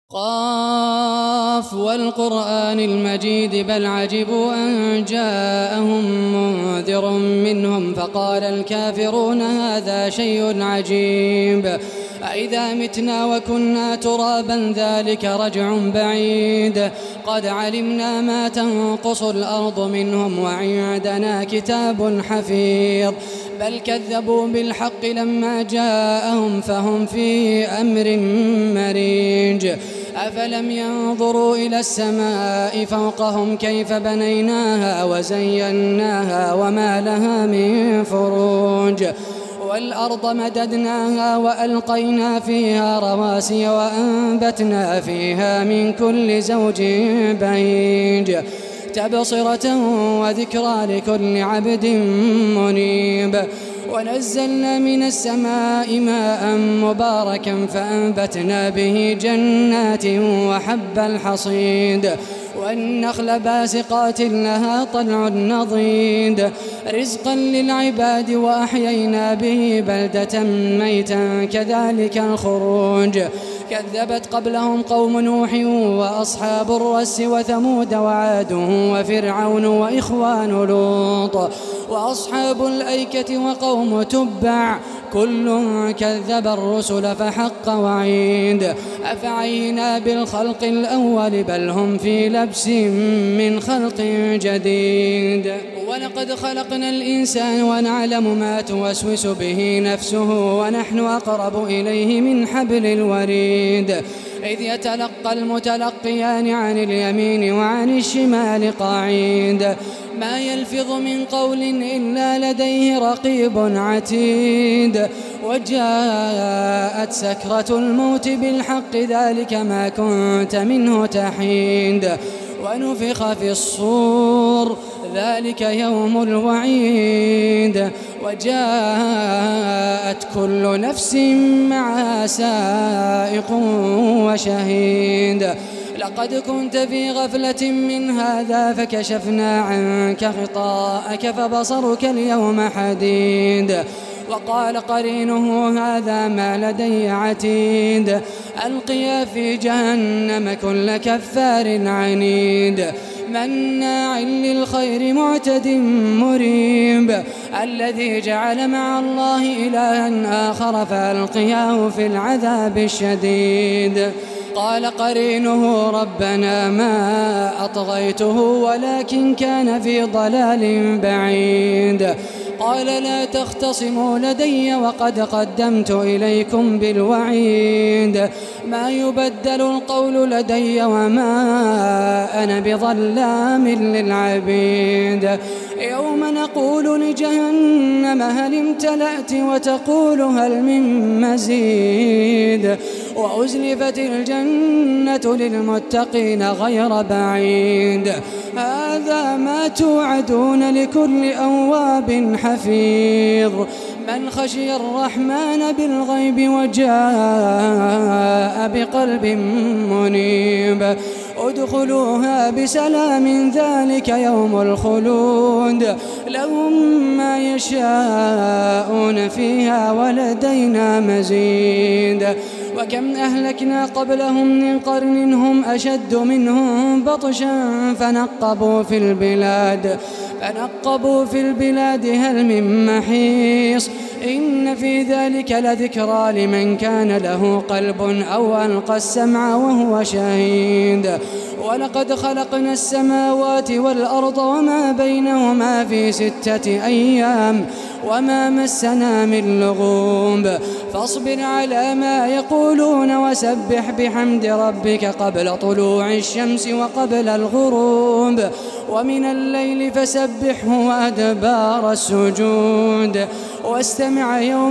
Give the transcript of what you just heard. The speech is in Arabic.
قاف والقرآن المجيد بل عجبوا أن جاءهم منذر منهم فقال الكافرون هذا شيء عجيب أإذا متنا وكنا ترابا ذلك رجع بعيد قد علمنا ما تنقص الأرض منهم وعندنا كتاب حفيظ بل كذبوا بالحق لما جاءهم فهم في أمر مريج أفلم ينظروا إلى السماء فوقهم كيف بنيناها وزيناها وما لها من فروج والأرض مددناها وألقينا فيها رواسي وأنبتنا فيها من كل زوج بهيج تبصرة وذكرى لكل عبد منيب ونزلنا من السماء ماء مباركا فأنبتنا به جنات وحب الحصيد والنخل باسقات لها طلع نضيد رزقا للعباد وأحيينا به بلدة ميتا كذلك الخروج كذبت قبلهم قوم نوح وأصحاب الرس وثمود وعاد وفرعون وإخوان لوط وأصحاب الأيكة وقوم تبع كل كذب الرسل فحق وعيد أفعينا بالخلق الأول بل هم في لبس من خلق جديد ولقد خلقنا الإنسان ونعلم ما توسوس به نفسه ونحن أقرب إليه من حبل الوريد إذ يتلقى المتلقيان عن اليمين وعن الشمال قعيد ما يلفظ من قول إلا لديه رقيب عتيد وجاءت سكرة الموت بالحق ذلك ما كنت منه تحيد ونفخ في الصور ذلك يوم الوعيد وجاءت كل نفس معها سائق وشهيد لقد كنت في غفلة من هذا فكشفنا عنك غطاءك فبصرك اليوم حديد وقال قرينه هذا ما لدي عتيد ألقيا في جهنم كل كفار عنيد مناع للخير معتد مريب الذي جعل مع الله إلها آخر فألقياه في العذاب الشديد قال قرينه ربنا ما أطغيته ولكن كان في ضلال بعيد قال لا تختصموا لدي وقد قدمت إليكم بالوعيد ما يبدل القول لدي وما أنا بظلام للعبيد يوم نقول لجهنم هل امتلأت وتقول هل من مزيد وأزلفت الجنة للمتقين غير بعيد هذا ما توعدون لكل أواب حفيظ من خشي الرحمن بالغيب وجاء بقلب منيب ادخلوها بسلام ذلك يوم الخلود لهم ما يشاءون فيها ولدينا مزيد وكم أهلكنا قبلهم من قرن هم أشد منهم بطشا فنقبوا في البلاد هل من محيص إن في ذلك لذكرى لمن كان له قلب أو ألقى السمع وهو شهيد ولقد خلقنا السماوات والأرض وما بينهما في 6 أيام وما مسنا من لغوب فاصبر على ما يقولون وسبح بحمد ربك قبل طلوع الشمس وقبل الغروب ومن الليل فسبحه وأدبار السجود واستمع يوم